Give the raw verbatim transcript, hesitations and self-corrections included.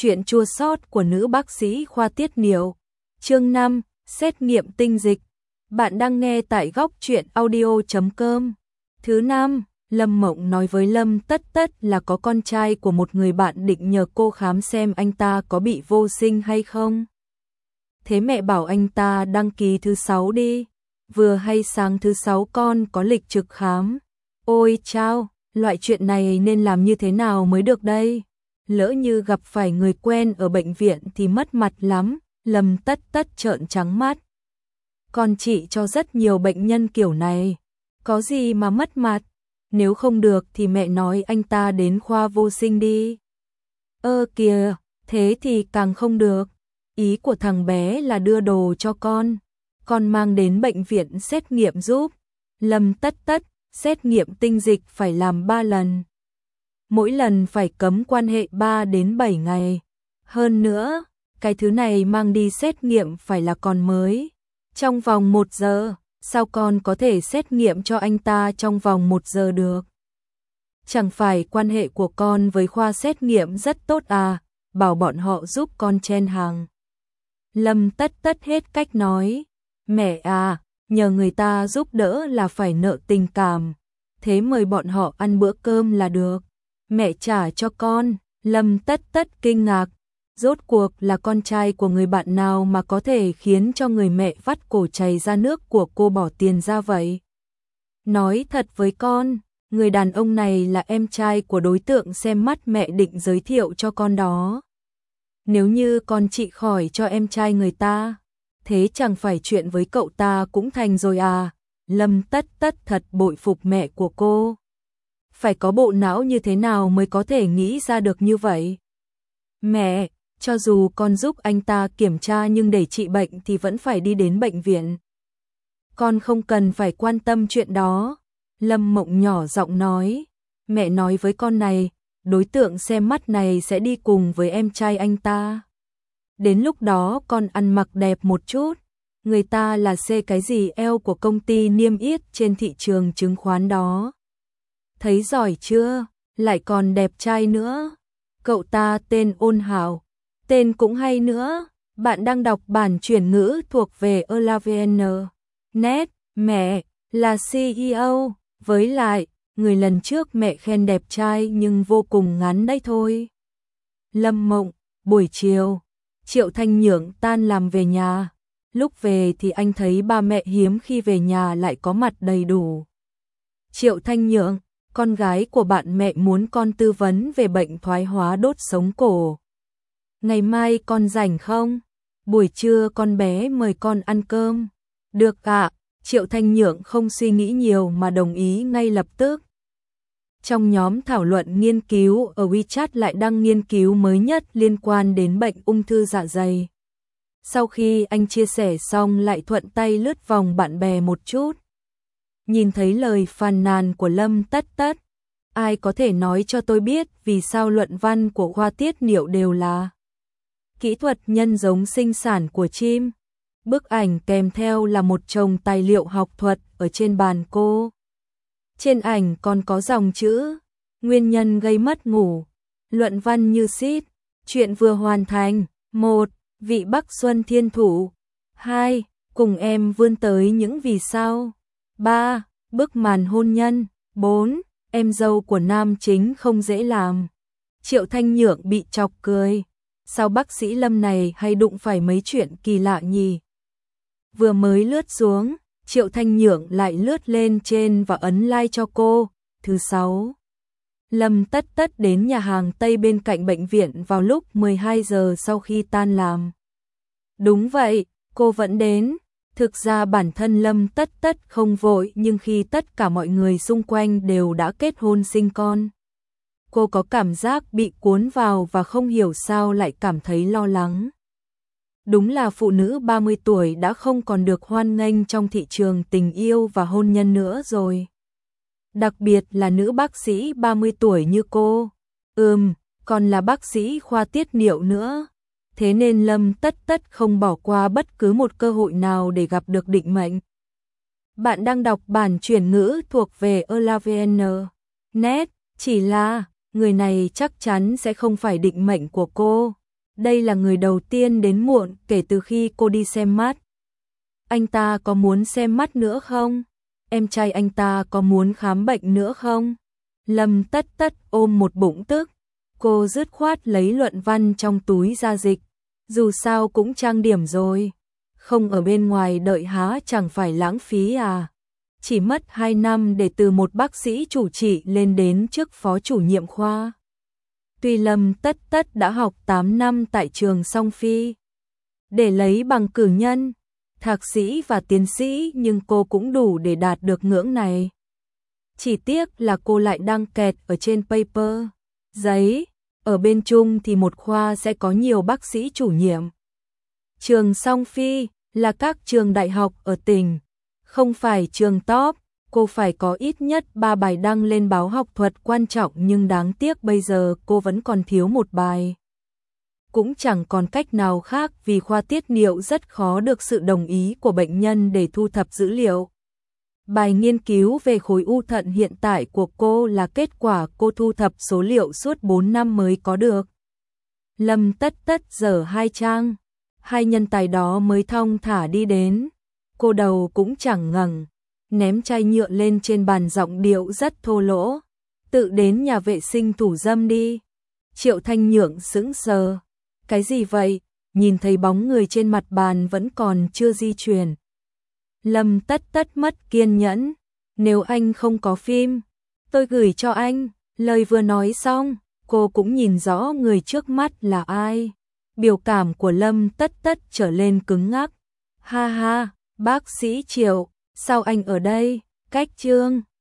Chuyện chua xót của nữ bác sĩ khoa tiết niệu. Chương năm, xét nghiệm tinh dịch. Bạn đang nghe tại góc truyện audio chấm com. Thứ năm, Lâm Mộng nói với Lâm Tất Tất là có con trai của một người bạn định nhờ cô khám xem anh ta có bị vô sinh hay không. Thế mẹ bảo anh ta đăng ký thứ sáu đi, vừa hay sáng thứ sáu con có lịch trực khám. Ôi chao, loại chuyện này nên làm như thế nào mới được đây? Lỡ như gặp phải người quen ở bệnh viện thì mất mặt lắm. Lâm Tất Tất trợn trắng mắt. Con trị cho rất nhiều bệnh nhân kiểu này, có gì mà mất mặt? Nếu không được thì mẹ nói anh ta đến khoa vô sinh đi. Ơ kìa, thế thì càng không được. Ý của thằng bé là đưa đồ cho con, con mang đến bệnh viện xét nghiệm giúp. Lâm Tất Tất, xét nghiệm tinh dịch phải làm ba lần. Mỗi lần phải cấm quan hệ ba đến bảy ngày. Hơn nữa, cái thứ này mang đi xét nghiệm phải là còn mới. Trong vòng một giờ, sao con có thể xét nghiệm cho anh ta trong vòng một giờ được? Chẳng phải quan hệ của con với khoa xét nghiệm rất tốt à, bảo bọn họ giúp con chen hàng. Lâm Tất Tất hết cách nói, mẹ à, nhờ người ta giúp đỡ là phải nợ tình cảm, thế mời bọn họ ăn bữa cơm là được. Mẹ trả cho con. Lâm Tất Tất kinh ngạc, rốt cuộc là con trai của người bạn nào mà có thể khiến cho người mẹ vắt cổ chảy ra nước của cô bỏ tiền ra vậy? Nói thật với con, người đàn ông này là em trai của đối tượng xem mắt mẹ định giới thiệu cho con đó. Nếu như con trị khỏi cho em trai người ta, thế chẳng phải chuyện với cậu ta cũng thành rồi à? Lâm Tất Tất thật bội phục mẹ của cô. Phải có bộ não như thế nào mới có thể nghĩ ra được như vậy? Mẹ, cho dù con giúp anh ta kiểm tra nhưng để trị bệnh thì vẫn phải đi đến bệnh viện. Con không cần phải quan tâm chuyện đó. Lâm Mộng nhỏ giọng nói. Mẹ nói với con này, đối tượng xem mắt này sẽ đi cùng với em trai anh ta. Đến lúc đó con ăn mặc đẹp một chút. Người ta là C cái gì eo của công ty niêm yết trên thị trường chứng khoán đó. Thấy giỏi chưa, lại còn đẹp trai nữa. Cậu ta tên Ôn Hảo, tên cũng hay nữa. Bạn đang đọc bản chuyển ngữ thuộc về Elavn. Net, mẹ, là xê e ô, với lại, người lần trước mẹ khen đẹp trai nhưng vô cùng ngắn đấy thôi. Lâm Mộng, buổi chiều, Triệu Thanh Nhượng tan làm về nhà. Lúc về thì anh thấy ba mẹ hiếm khi về nhà lại có mặt đầy đủ. Triệu Thanh Nhượng, con gái của bạn mẹ muốn con tư vấn về bệnh thoái hóa đốt sống cổ. Ngày mai con rảnh không? Buổi trưa con bé mời con ăn cơm. Được ạ, Triệu Thanh Nhượng không suy nghĩ nhiều mà đồng ý ngay lập tức. Trong nhóm thảo luận nghiên cứu ở WeChat lại đăng nghiên cứu mới nhất liên quan đến bệnh ung thư dạ dày. Sau khi anh chia sẻ xong lại thuận tay lướt vòng bạn bè một chút. Nhìn thấy lời phàn nàn của Lâm Tất Tất, ai có thể nói cho tôi biết vì sao luận văn của khoa tiết niệu đều là kỹ thuật nhân giống sinh sản của chim. Bức ảnh kèm theo là một chồng tài liệu học thuật ở trên bàn cô. Trên ảnh còn có dòng chữ, nguyên nhân gây mất ngủ, luận văn như shit, chuyện vừa hoàn thành. Một, vị Bắc Xuân thiên thủ. Hai, cùng em vươn tới những vì sao. Ba, bức màn hôn nhân. Bốn, em dâu của nam chính không dễ làm. Triệu Thanh Nhượng bị chọc cười. Sao bác sĩ Lâm này hay đụng phải mấy chuyện kỳ lạ nhỉ? Vừa mới lướt xuống, Triệu Thanh Nhượng lại lướt lên trên và ấn like cho cô. Thứ sáu, Lâm Tất Tất đến nhà hàng Tây bên cạnh bệnh viện vào lúc mười hai giờ sau khi tan làm. Đúng vậy, cô vẫn đến. Thực ra bản thân Lâm Tất Tất không vội nhưng khi tất cả mọi người xung quanh đều đã kết hôn sinh con, cô có cảm giác bị cuốn vào và không hiểu sao lại cảm thấy lo lắng. Đúng là phụ nữ ba mươi tuổi đã không còn được hoan nghênh trong thị trường tình yêu và hôn nhân nữa rồi. Đặc biệt là nữ bác sĩ ba mươi tuổi như cô. Ừm, còn là bác sĩ khoa tiết niệu nữa. Thế nên Lâm Tất Tất không bỏ qua bất cứ một cơ hội nào để gặp được định mệnh. Bạn đang đọc bản chuyển ngữ thuộc về Elavn. Net, chỉ là, người này chắc chắn sẽ không phải định mệnh của cô. Đây là người đầu tiên đến muộn kể từ khi cô đi xem mắt. Anh ta có muốn xem mắt nữa không? Em trai anh ta có muốn khám bệnh nữa không? Lâm Tất Tất ôm một bụng tức. Cô dứt khoát lấy luận văn trong túi ra dịch. Dù sao cũng trang điểm rồi. Không ở bên ngoài đợi há chẳng phải lãng phí à? Chỉ mất hai năm để từ một bác sĩ chủ trị lên đến chức phó chủ nhiệm khoa. Tuy Lâm Tất Tất đã học tám năm tại trường Song Phi để lấy bằng cử nhân, thạc sĩ và tiến sĩ, nhưng cô cũng đủ để đạt được ngưỡng này. Chỉ tiếc là cô lại đang kẹt ở trên paper, giấy. Ở bên Trung thì một khoa sẽ có nhiều bác sĩ chủ nhiệm. Trường Song Phi là các trường đại học ở tỉnh, không phải trường top. Cô phải có ít nhất ba bài đăng lên báo học thuật quan trọng, nhưng đáng tiếc bây giờ cô vẫn còn thiếu một bài. Cũng chẳng còn cách nào khác vì khoa tiết niệu rất khó được sự đồng ý của bệnh nhân để thu thập dữ liệu. Bài nghiên cứu về khối u thận hiện tại của cô là kết quả cô thu thập số liệu suốt bốn năm mới có được. Lâm Tất Tất dở hai trang, hai nhân tài đó mới thong thả đi đến. Cô đầu cũng chẳng ngẩng, ném chai nhựa lên trên bàn, giọng điệu rất thô lỗ. Tự đến nhà vệ sinh thủ dâm đi. Triệu Thanh Nhượng sững sờ. Cái gì vậy? Nhìn thấy bóng người trên mặt bàn vẫn còn chưa di chuyển. Lâm Tất Tất mất kiên nhẫn. Nếu anh không có phim, tôi gửi cho anh. Lời vừa nói xong, cô cũng nhìn rõ người trước mắt là ai. Biểu cảm của Lâm Tất Tất trở lên cứng ngắc. Ha ha, bác sĩ Triệu, sao anh ở đây? Cách Trương